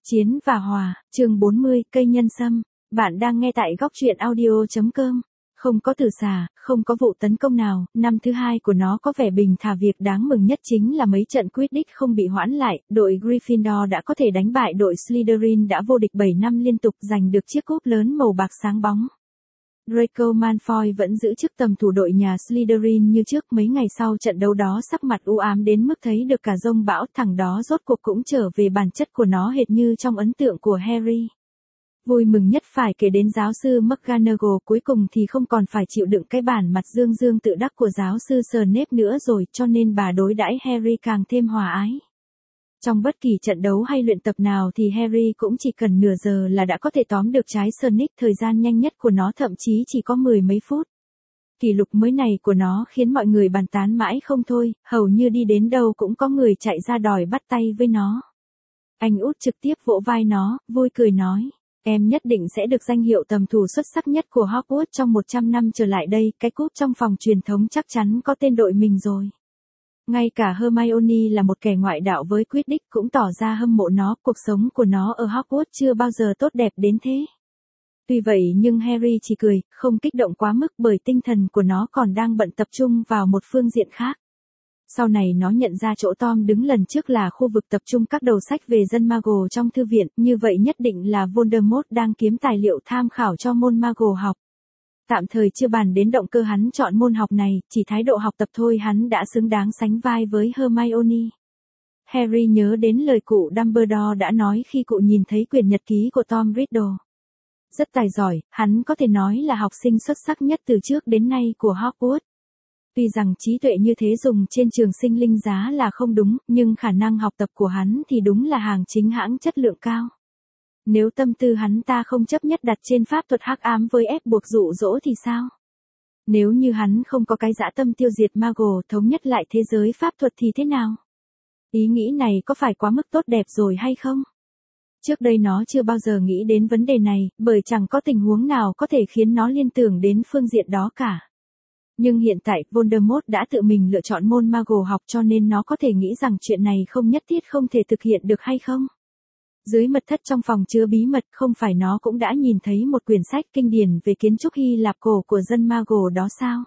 Chiến và Hòa, chương 40, cây nhân sâm. Bạn đang nghe tại góc truyện audio.com. Không có tử xà, không có vụ tấn công nào, năm thứ hai của nó có vẻ bình thả. Việc đáng mừng nhất chính là mấy trận Quidditch không bị hoãn lại, đội Gryffindor đã có thể đánh bại đội Slytherin đã vô địch 7 năm liên tục, giành được chiếc cúp lớn màu bạc sáng bóng. Draco Malfoy vẫn giữ chức tầm thủ đội nhà Slytherin như trước. Mấy ngày sau trận đấu đó sắc mặt u ám đến mức thấy được cả giông bão. Thằng đó rốt cuộc cũng trở về bản chất của nó hệt như trong ấn tượng của Harry. Vui mừng nhất phải kể đến giáo sư McGonagall, cuối cùng thì không còn phải chịu đựng cái bản mặt dương dương tự đắc của giáo sư Snape nữa rồi, cho nên bà đối đãi Harry càng thêm hòa ái. Trong bất kỳ trận đấu hay luyện tập nào thì Harry cũng chỉ cần nửa giờ là đã có thể tóm được trái Sonic, thời gian nhanh nhất của nó thậm chí chỉ có 10 mấy phút. Kỷ lục mới này của nó khiến mọi người bàn tán mãi không thôi, hầu như đi đến đâu cũng có người chạy ra đòi bắt tay với nó. Anh út trực tiếp vỗ vai nó, vui cười nói, em nhất định sẽ được danh hiệu tầm thủ xuất sắc nhất của Hogwarts trong 100 năm trở lại đây, cái cúp trong phòng truyền thống chắc chắn có tên đội mình rồi. Ngay cả Hermione là một kẻ ngoại đạo với Quidditch cũng tỏ ra hâm mộ nó, cuộc sống của nó ở Hogwarts chưa bao giờ tốt đẹp đến thế. Tuy vậy nhưng Harry chỉ cười, không kích động quá mức bởi tinh thần của nó còn đang bận tập trung vào một phương diện khác. Sau này nó nhận ra chỗ Tom đứng lần trước là khu vực tập trung các đầu sách về dân Muggle trong thư viện, như vậy nhất định là Voldemort đang kiếm tài liệu tham khảo cho môn Muggle học. Tạm thời chưa bàn đến động cơ hắn chọn môn học này, chỉ thái độ học tập thôi hắn đã xứng đáng sánh vai với Hermione. Harry nhớ đến lời cụ Dumbledore đã nói khi cụ nhìn thấy quyển nhật ký của Tom Riddle. Rất tài giỏi, hắn có thể nói là học sinh xuất sắc nhất từ trước đến nay của Hogwarts. Tuy rằng trí tuệ như thế dùng trên trường sinh linh giá là không đúng, nhưng khả năng học tập của hắn thì đúng là hàng chính hãng chất lượng cao. Nếu tâm tư hắn ta không chấp nhất đặt trên pháp thuật hắc ám với ép buộc dụ dỗ thì sao? Nếu như hắn không có cái dã tâm tiêu diệt Muggle, thống nhất lại thế giới pháp thuật thì thế nào? Ý nghĩ này có phải quá mức tốt đẹp rồi hay không? Trước đây nó chưa bao giờ nghĩ đến vấn đề này, bởi chẳng có tình huống nào có thể khiến nó liên tưởng đến phương diện đó cả. Nhưng hiện tại Voldemort đã tự mình lựa chọn môn Muggle học, cho nên nó có thể nghĩ rằng chuyện này không nhất thiết không thể thực hiện được hay không? Dưới mật thất trong phòng chứa bí mật, không phải nó cũng đã nhìn thấy một quyển sách kinh điển về kiến trúc Hy Lạp cổ của dân Muggle đó sao?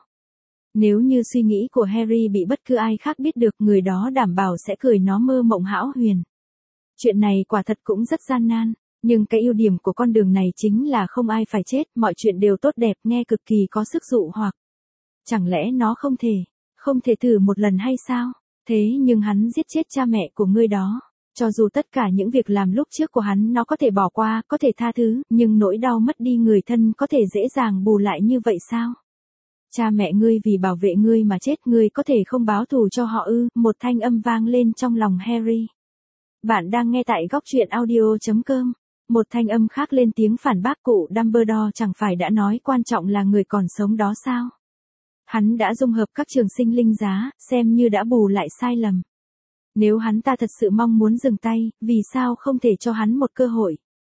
Nếu như suy nghĩ của Harry bị bất cứ ai khác biết được, người đó đảm bảo sẽ cười nó mơ mộng hão huyền. Chuyện này quả thật cũng rất gian nan, nhưng cái ưu điểm của con đường này chính là không ai phải chết, mọi chuyện đều tốt đẹp, nghe cực kỳ có sức dụ hoặc. Chẳng lẽ nó không thể thử một lần hay sao? Thế nhưng hắn giết chết cha mẹ của ngươi đó. Cho dù tất cả những việc làm lúc trước của hắn nó có thể bỏ qua, có thể tha thứ, nhưng nỗi đau mất đi người thân có thể dễ dàng bù lại như vậy sao? Cha mẹ ngươi vì bảo vệ ngươi mà chết, ngươi có thể không báo thù cho họ ư? Một thanh âm vang lên trong lòng Harry. Bạn đang nghe tại góc truyện audio.com. Một thanh âm khác lên tiếng phản bác, cụ Dumbledore chẳng phải đã nói quan trọng là người còn sống đó sao? Hắn đã dung hợp các trường sinh linh giá, xem như đã bù lại sai lầm. Nếu hắn ta thật sự mong muốn dừng tay, vì sao không thể cho hắn một cơ hội?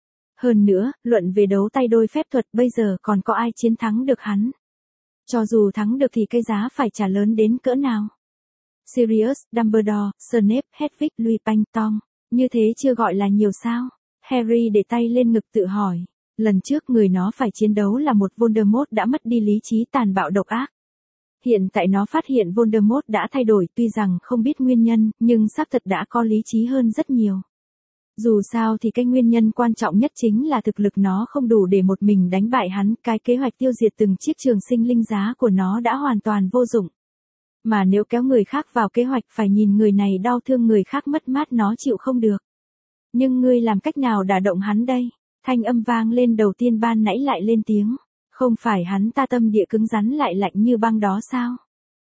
Hơn nữa, luận về đấu tay đôi phép thuật bây giờ còn có ai chiến thắng được hắn? Cho dù thắng được thì cái giá phải trả lớn đến cỡ nào? Sirius, Dumbledore, Snape, Hedwig, Lupin, Tom, như thế chưa gọi là nhiều sao? Harry để tay lên ngực tự hỏi. Lần trước người nó phải chiến đấu là một Voldemort đã mất đi lý trí, tàn bạo độc ác. Hiện tại nó phát hiện Voldemort đã thay đổi, tuy rằng không biết nguyên nhân, nhưng xác thật đã có lý trí hơn rất nhiều. Dù sao thì cái nguyên nhân quan trọng nhất chính là thực lực nó không đủ để một mình đánh bại hắn, cái kế hoạch tiêu diệt từng chiếc trường sinh linh giá của nó đã hoàn toàn vô dụng. Mà nếu kéo người khác vào kế hoạch, phải nhìn người này đau thương người khác mất mát nó chịu không được. Nhưng ngươi làm cách nào đả động hắn đây? Thanh âm vang lên đầu tiên ban nãy lại lên tiếng. Không phải hắn ta tâm địa cứng rắn lại lạnh như băng đó sao?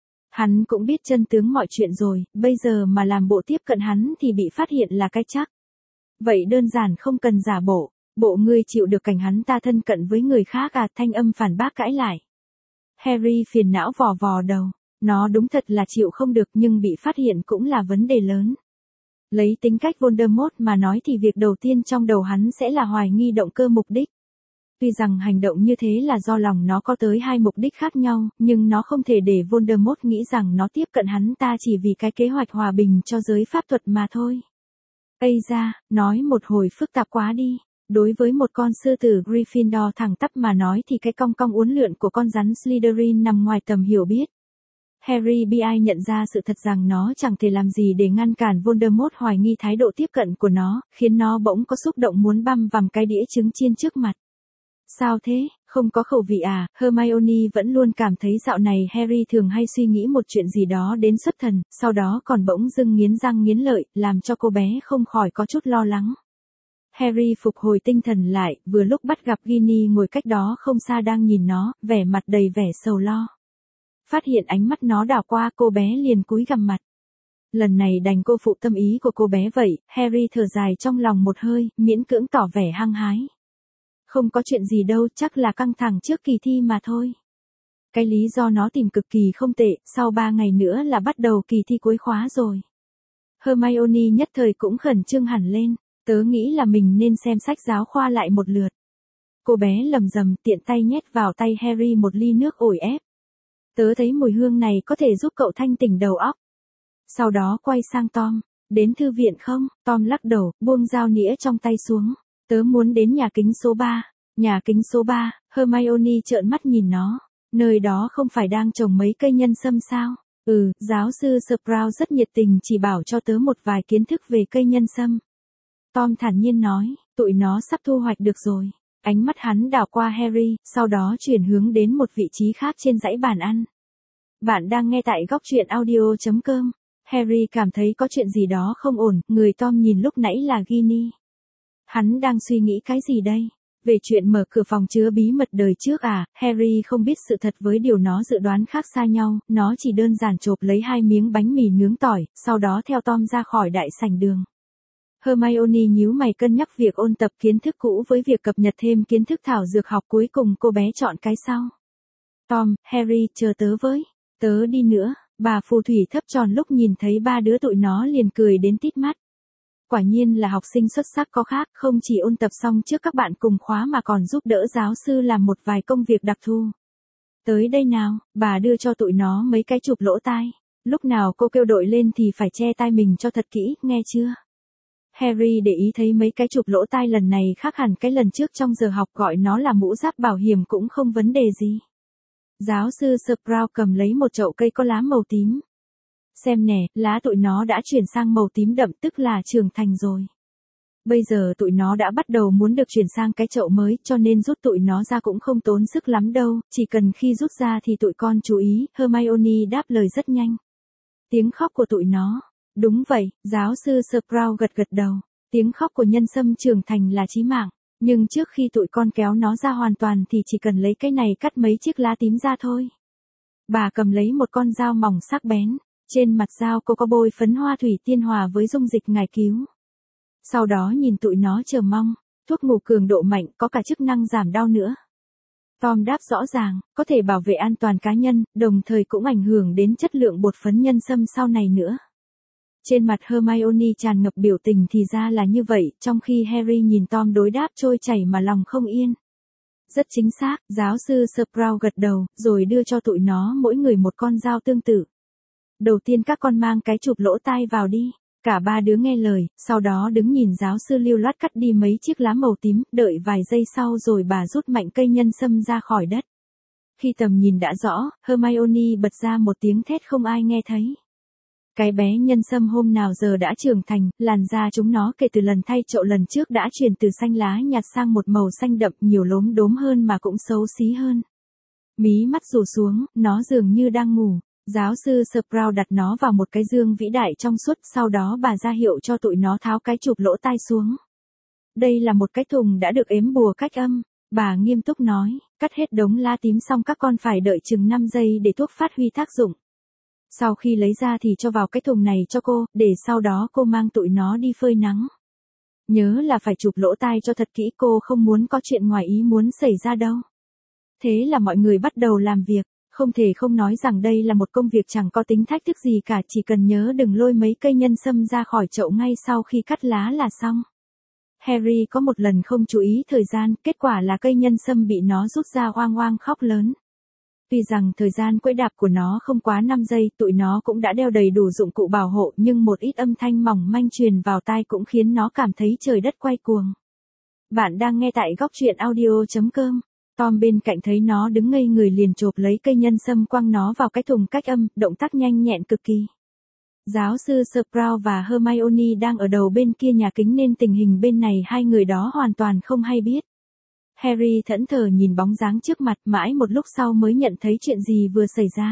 Hắn cũng biết chân tướng mọi chuyện rồi, bây giờ mà làm bộ tiếp cận hắn thì bị phát hiện là cái chắc. Vậy đơn giản không cần giả bộ ngươi chịu được cảnh hắn ta thân cận với người khác à? Thanh âm phản bác cãi lại. Harry phiền não vò vò đầu, nó đúng thật là chịu không được, nhưng bị phát hiện cũng là vấn đề lớn. Lấy tính cách Voldemort mà nói thì việc đầu tiên trong đầu hắn sẽ là hoài nghi động cơ mục đích. Tuy rằng hành động như thế là do lòng nó có tới hai mục đích khác nhau, nhưng nó không thể để Voldemort nghĩ rằng nó tiếp cận hắn ta chỉ vì cái kế hoạch hòa bình cho giới pháp thuật mà thôi. Ây da, nói một hồi phức tạp quá đi. Đối với một con sư tử Gryffindor thẳng tắp mà nói thì cái cong cong uốn lượn của con rắn Slytherin nằm ngoài tầm hiểu biết. Harry bi ai nhận ra sự thật rằng nó chẳng thể làm gì để ngăn cản Voldemort hoài nghi thái độ tiếp cận của nó, khiến nó bỗng có xúc động muốn băm vằm cái đĩa trứng chiên trước mặt. Sao thế, không có khẩu vị à? Hermione vẫn luôn cảm thấy dạo này Harry thường hay suy nghĩ một chuyện gì đó đến xuất thần, sau đó còn bỗng dưng nghiến răng nghiến lợi, làm cho cô bé không khỏi có chút lo lắng. Harry phục hồi tinh thần lại, vừa lúc bắt gặp Ginny ngồi cách đó không xa đang nhìn nó, vẻ mặt đầy vẻ sầu lo. Phát hiện ánh mắt nó đảo qua, cô bé liền cúi gằm mặt. Lần này đành cô phụ tâm ý của cô bé vậy, Harry thở dài trong lòng một hơi, miễn cưỡng tỏ vẻ hăng hái. Không có chuyện gì đâu, chắc là căng thẳng trước kỳ thi mà thôi. Cái lý do nó tìm cực kỳ không tệ, sau 3 ngày nữa là bắt đầu kỳ thi cuối khóa rồi. Hermione nhất thời cũng khẩn trương hẳn lên, tớ nghĩ là mình nên xem sách giáo khoa lại một lượt. Cô bé lầm rầm tiện tay nhét vào tay Harry một ly nước ổi ép. Tớ thấy mùi hương này có thể giúp cậu thanh tỉnh đầu óc. Sau đó quay sang Tom, đến thư viện không? Tom lắc đầu, buông dao nĩa trong tay xuống. Tớ muốn đến nhà kính số 3. Nhà kính số 3, Hermione trợn mắt nhìn nó. Nơi đó không phải đang trồng mấy cây nhân sâm sao? Giáo sư Sprout rất nhiệt tình chỉ bảo cho tớ một vài kiến thức về cây nhân sâm. Tom thản nhiên nói, tụi nó sắp thu hoạch được rồi. Ánh mắt hắn đảo qua Harry, sau đó chuyển hướng đến một vị trí khác trên dãy bàn ăn. Bạn đang nghe tại góc truyện audio.com. Harry cảm thấy có chuyện gì đó không ổn, người Tom nhìn lúc nãy là Ginny. Hắn đang suy nghĩ cái gì đây? Về chuyện mở cửa phòng chứa bí mật đời trước à? Harry không biết sự thật với điều nó dự đoán khác xa nhau, nó chỉ đơn giản chộp lấy 2 miếng bánh mì nướng tỏi, sau đó theo Tom ra khỏi đại sảnh đường. Hermione nhíu mày cân nhắc việc ôn tập kiến thức cũ với việc cập nhật thêm kiến thức thảo dược học, cuối cùng cô bé chọn cái sau. Tom, Harry, chờ tớ với. Tớ đi nữa. Bà phù thủy thấp tròn lúc nhìn thấy 3 đứa tụi nó liền cười đến tít mắt. Quả nhiên là học sinh xuất sắc có khác, không chỉ ôn tập xong trước các bạn cùng khóa mà còn giúp đỡ giáo sư làm một vài công việc đặc thù. Tới đây nào, bà đưa cho tụi nó mấy cái chụp lỗ tai. Lúc nào cô kêu đội lên thì phải che tai mình cho thật kỹ, nghe chưa? Harry để ý thấy mấy cái chụp lỗ tai lần này khác hẳn cái lần trước trong giờ học, gọi nó là mũ giáp bảo hiểm cũng không vấn đề gì. Giáo sư Sprout cầm lấy một chậu cây có lá màu tím. Xem nè, lá tụi nó đã chuyển sang màu tím đậm, tức là trưởng thành rồi. Bây giờ tụi nó đã bắt đầu muốn được chuyển sang cái chậu mới, cho nên rút tụi nó ra cũng không tốn sức lắm đâu, chỉ cần khi rút ra thì tụi con chú ý. Hermione đáp lời rất nhanh. Tiếng khóc của tụi nó. Đúng vậy, giáo sư Sprout gật gật đầu. Tiếng khóc của nhân sâm trưởng thành là chí mạng. Nhưng trước khi tụi con kéo nó ra hoàn toàn thì chỉ cần lấy cái này cắt mấy chiếc lá tím ra thôi. Bà cầm lấy một con dao mỏng sắc bén. Trên mặt dao cô có bôi phấn hoa thủy tiên hòa với dung dịch ngải cứu. Sau đó nhìn tụi nó chờ mong. Thuốc ngủ cường độ mạnh, có cả chức năng giảm đau nữa. Tom đáp rõ ràng, có thể bảo vệ an toàn cá nhân, đồng thời cũng ảnh hưởng đến chất lượng bột phấn nhân sâm sau này nữa. Trên mặt Hermione tràn ngập biểu tình, thì ra là như vậy, trong khi Harry nhìn Tom đối đáp trôi chảy mà lòng không yên. Rất chính xác, giáo sư Sprout gật đầu, rồi đưa cho tụi nó mỗi người một con dao tương tự. Đầu tiên các con mang cái chụp lỗ tai vào đi. Cả 3 đứa nghe lời, sau đó đứng nhìn giáo sư lưu loát cắt đi mấy chiếc lá màu tím, đợi vài giây sau rồi bà rút mạnh cây nhân sâm ra khỏi đất. Khi tầm nhìn đã rõ, Hermione bật ra một tiếng thét không ai nghe thấy. Cái bé nhân sâm hôm nào giờ đã trưởng thành, làn da chúng nó kể từ lần thay chậu lần trước đã chuyển từ xanh lá nhạt sang một màu xanh đậm, nhiều lốm đốm hơn mà cũng xấu xí hơn. Mí mắt rủ xuống, nó dường như đang ngủ. Giáo sư Sprout đặt nó vào một cái dương vĩ đại trong suốt, sau đó bà ra hiệu cho tụi nó tháo cái chụp lỗ tai xuống. Đây là một cái thùng đã được ếm bùa cách âm. Bà nghiêm túc nói, cắt hết đống lá tím xong các con phải đợi chừng 5 giây để thuốc phát huy tác dụng. Sau khi lấy ra thì cho vào cái thùng này cho cô, để sau đó cô mang tụi nó đi phơi nắng. Nhớ là phải chụp lỗ tai cho thật kỹ, cô không muốn có chuyện ngoài ý muốn xảy ra đâu. Thế là mọi người bắt đầu làm việc. Không thể không nói rằng đây là một công việc chẳng có tính thách thức gì cả, chỉ cần nhớ đừng lôi mấy cây nhân sâm ra khỏi chậu ngay sau khi cắt lá là xong. Harry có một lần không chú ý thời gian, kết quả là cây nhân sâm bị nó rút ra oang oang khóc lớn. Tuy rằng thời gian quẫy đạp của nó không quá 5 giây, tụi nó cũng đã đeo đầy đủ dụng cụ bảo hộ, nhưng một ít âm thanh mỏng manh truyền vào tai cũng khiến nó cảm thấy trời đất quay cuồng. Bạn đang nghe tại góc truyện audio.com. Tom bên cạnh thấy nó đứng ngây người liền chộp lấy cây nhân sâm quăng nó vào cái thùng cách âm, động tác nhanh nhẹn cực kỳ. Giáo sư Sprout và Hermione đang ở đầu bên kia nhà kính nên tình hình bên này hai người đó hoàn toàn không hay biết. Harry thẫn thờ nhìn bóng dáng trước mặt, mãi một lúc sau mới nhận thấy chuyện gì vừa xảy ra.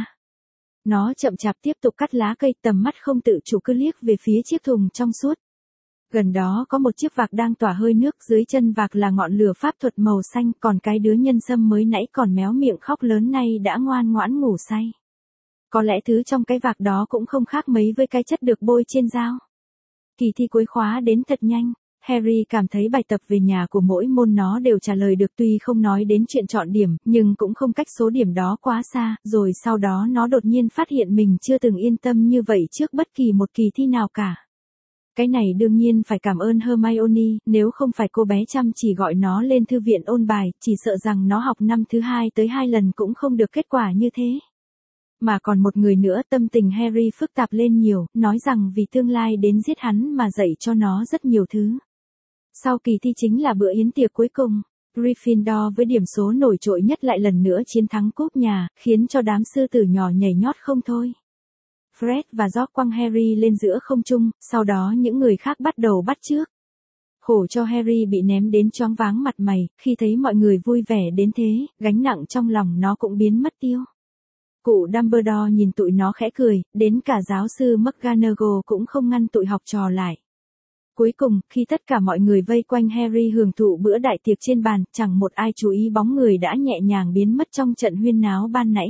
Nó chậm chạp tiếp tục cắt lá cây, tầm mắt không tự chủ cứ liếc về phía chiếc thùng trong suốt. Gần đó có một chiếc vạc đang tỏa hơi nước, dưới chân vạc là ngọn lửa pháp thuật màu xanh, còn cái đứa nhân sâm mới nãy còn méo miệng khóc lớn nay đã ngoan ngoãn ngủ say. Có lẽ thứ trong cái vạc đó cũng không khác mấy với cái chất được bôi trên dao. Kỳ thi cuối khóa đến thật nhanh. Harry cảm thấy bài tập về nhà của mỗi môn nó đều trả lời được, tuy không nói đến chuyện chọn điểm, nhưng cũng không cách số điểm đó quá xa, rồi sau đó nó đột nhiên phát hiện mình chưa từng yên tâm như vậy trước bất kỳ một kỳ thi nào cả. Cái này đương nhiên phải cảm ơn Hermione, nếu không phải cô bé chăm chỉ gọi nó lên thư viện ôn bài, chỉ sợ rằng nó học năm thứ 2 tới 2 lần cũng không được kết quả như thế. Mà còn một người nữa, tâm tình Harry phức tạp lên nhiều, nói rằng vì tương lai đến giết hắn mà dạy cho nó rất nhiều thứ. Sau kỳ thi chính là bữa yến tiệc cuối cùng, Gryffindor với điểm số nổi trội nhất lại lần nữa chiến thắng cúp nhà, khiến cho đám sư tử nhỏ nhảy nhót không thôi. Fred và George quăng Harry lên giữa không trung, sau đó những người khác bắt đầu bắt chước. Khổ cho Harry bị ném đến choáng váng mặt mày, khi thấy mọi người vui vẻ đến thế, gánh nặng trong lòng nó cũng biến mất tiêu. Cụ Dumbledore nhìn tụi nó khẽ cười, đến cả giáo sư McGonagall cũng không ngăn tụi học trò lại. Cuối cùng, khi tất cả mọi người vây quanh Harry hưởng thụ bữa đại tiệc trên bàn, chẳng một ai chú ý bóng người đã nhẹ nhàng biến mất trong trận huyên náo ban nãy.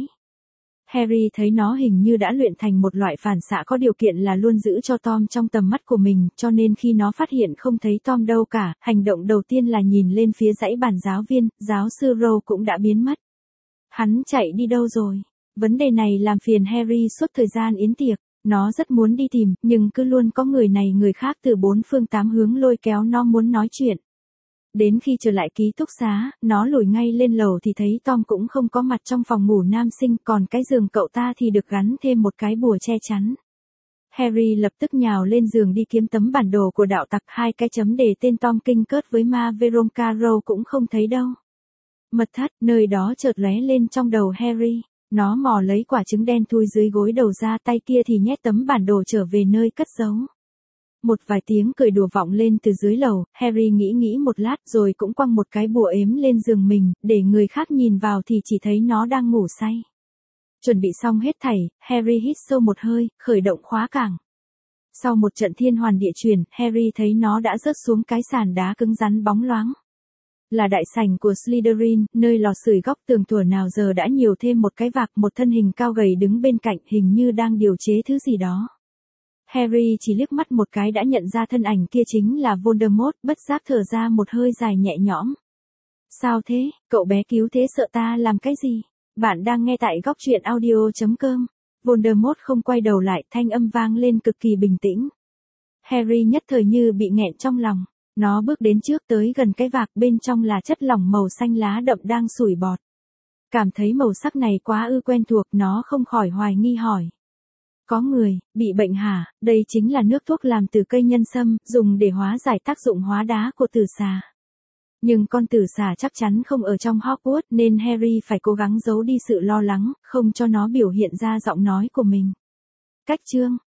Harry thấy nó hình như đã luyện thành một loại phản xạ có điều kiện là luôn giữ cho Tom trong tầm mắt của mình, cho nên khi nó phát hiện không thấy Tom đâu cả, hành động đầu tiên là nhìn lên phía dãy bàn giáo viên, giáo sư Rowe cũng đã biến mất. Hắn chạy đi đâu rồi? Vấn đề này làm phiền Harry suốt thời gian yến tiệc. Nó rất muốn đi tìm, nhưng cứ luôn có người này người khác từ bốn phương tám hướng lôi kéo nó muốn nói chuyện. Đến khi trở lại ký túc xá, nó lùi ngay lên lầu thì thấy Tom cũng không có mặt trong phòng ngủ nam sinh, còn cái giường cậu ta thì được gắn thêm một cái bùa che chắn. Harry lập tức nhào lên giường đi kiếm tấm bản đồ của đạo tặc, hai cái chấm đề tên Tom Kinh Cớt với ma Veronica Rowe cũng không thấy đâu. Mật thất, nơi đó chợt lóe lên trong đầu Harry. Nó mò lấy quả trứng đen thui dưới gối đầu ra, tay kia thì nhét tấm bản đồ trở về nơi cất giấu. Một vài tiếng cười đùa vọng lên từ dưới lầu, Harry nghĩ một lát rồi cũng quăng một cái bùa ếm lên giường mình, để người khác nhìn vào thì chỉ thấy nó đang ngủ say. Chuẩn bị xong hết thảy, Harry hít sâu một hơi, khởi động khóa cảng. Sau một trận thiên hoàn địa chuyển, Harry thấy nó đã rớt xuống cái sàn đá cứng rắn bóng loáng. Là đại sảnh của Slytherin, nơi lò sưởi góc tường thuở nào giờ đã nhiều thêm một cái vạc, một thân hình cao gầy đứng bên cạnh, hình như đang điều chế thứ gì đó. Harry chỉ liếc mắt một cái đã nhận ra thân ảnh kia chính là Voldemort, bất giác thở ra một hơi dài nhẹ nhõm. Sao thế, cậu bé cứu thế sợ ta làm cái gì? Bạn đang nghe tại góc truyện audio.com. Voldemort không quay đầu lại, thanh âm vang lên cực kỳ bình tĩnh. Harry nhất thời như bị nghẹn trong lòng. Nó bước đến trước tới gần cái vạc, bên trong là chất lỏng màu xanh lá đậm đang sủi bọt. Cảm thấy màu sắc này quá quen thuộc, nó không khỏi hoài nghi hỏi. Có người, bị bệnh hả? Đây chính là nước thuốc làm từ cây nhân sâm, dùng để hóa giải tác dụng hóa đá của tử xà. Nhưng con tử xà chắc chắn không ở trong Hogwarts nên Harry phải cố gắng giấu đi sự lo lắng, không cho nó biểu hiện ra giọng nói của mình. Cách chương